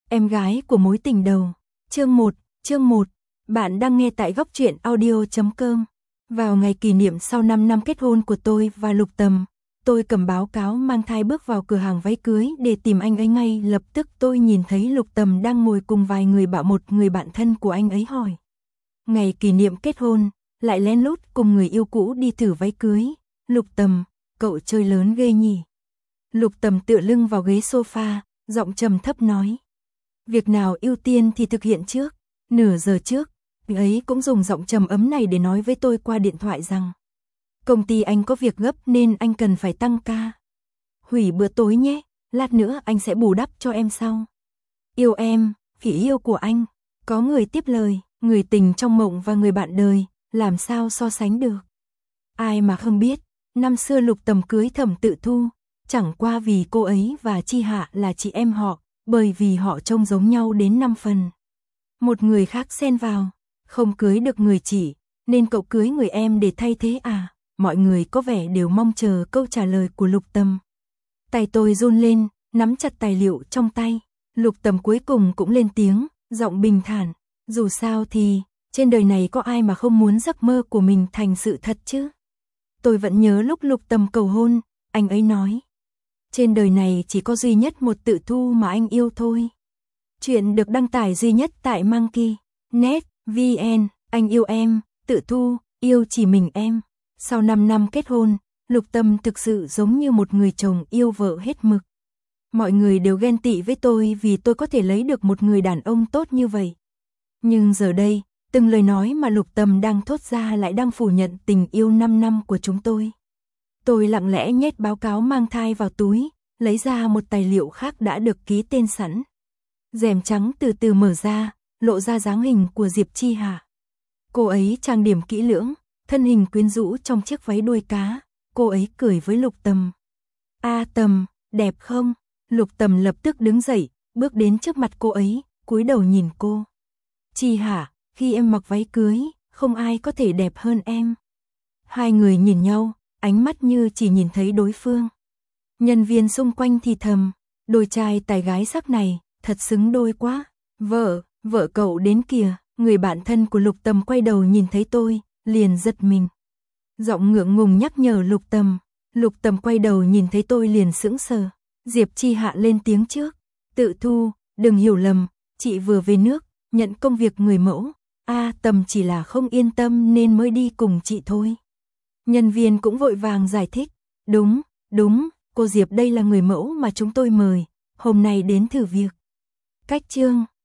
Em gái của mối tình đầu. Chương 1. Bạn đang nghe tại góc truyện audio.com. Vào ngày kỷ niệm sau 5 năm kết hôn của tôi và Lục Tầm, tôi cầm báo cáo mang thai bước vào cửa hàng váy cưới để tìm anh ấy. Ngay lập tức tôi nhìn thấy Lục Tầm đang ngồi cùng vài người bảo một người bạn thân của anh ấy hỏi. Ngày kỷ niệm kết hôn, lại lén lút cùng người yêu cũ đi thử váy cưới. Lục Tầm, cậu chơi lớn ghê nhỉ. Lục Tầm tựa lưng vào ghế sofa, giọng trầm thấp nói. Việc nào ưu tiên thì thực hiện trước. Nửa giờ trước, anh ấy cũng dùng giọng trầm ấm này để nói với tôi qua điện thoại rằng công ty anh có việc gấp nên anh cần phải tăng ca. Hủy bữa tối nhé, lát nữa anh sẽ bù đắp cho em sau. Yêu em, phỉ yêu của anh. Có người tiếp lời, người tình trong mộng và người bạn đời, làm sao so sánh được. Ai mà không biết, năm xưa Lục Tầm cưới Thẩm Tự Thu, chẳng qua vì cô ấy và Chi Hạ là chị em họ, bởi vì họ trông giống nhau đến 5 phần. Một người khác xen vào, không cưới được người chị, nên cậu cưới người em để thay thế à? Mọi người có vẻ đều mong chờ câu trả lời của Lục Tầm. Tay tôi run lên, nắm chặt tài liệu trong tay. Lục Tầm cuối cùng cũng lên tiếng, giọng bình thản. Dù sao thì, trên đời này có ai mà không muốn giấc mơ của mình thành sự thật chứ? Tôi vẫn nhớ lúc Lục Tầm cầu hôn, anh ấy nói. Trên đời này chỉ có duy nhất một Tự Thu mà anh yêu thôi. Chuyện được đăng tải duy nhất tại Monkey.net VN. Anh yêu em, Tự Thu, yêu chỉ mình em. Sau 5 năm kết hôn, Lục Tầm thực sự giống như một người chồng yêu vợ hết mực. Mọi người đều ghen tị với tôi vì tôi có thể lấy được một người đàn ông tốt như vậy. Nhưng giờ đây, từng lời nói mà Lục Tầm đang thốt ra lại đang phủ nhận tình yêu 5 năm của chúng tôi. Tôi lặng lẽ nhét báo cáo mang thai vào túi, lấy ra một tài liệu khác đã được ký tên sẵn. Rèm trắng từ từ mở ra, lộ ra dáng hình của Diệp Chi Hạ. Cô ấy trang điểm kỹ lưỡng, thân hình quyến rũ trong chiếc váy đuôi cá. Cô ấy cười với Lục Tầm. A Tầm, đẹp không? Lục Tầm lập tức đứng dậy, bước đến trước mặt cô ấy, cúi đầu nhìn cô. Chi Hạ, khi em mặc váy cưới, không ai có thể đẹp hơn em. Hai người nhìn nhau, ánh mắt như chỉ nhìn thấy đối phương. Nhân viên xung quanh thì thầm, đôi trai tài gái sắc này, thật xứng đôi quá. Vợ cậu đến kìa. Người bạn thân của Lục Tầm quay đầu nhìn thấy tôi, liền giật mình. Giọng ngượng ngùng nhắc nhở Lục Tầm. Lục Tầm quay đầu nhìn thấy tôi liền sững sờ. Diệp Chi Hạ lên tiếng trước. Tự Thu, đừng hiểu lầm, chị vừa về nước, nhận công việc người mẫu. Tầm chỉ là không yên tâm nên mới đi cùng chị thôi. Nhân viên cũng vội vàng giải thích. Đúng, cô Diệp đây là người mẫu mà chúng tôi mời, hôm nay đến thử việc. Cách chương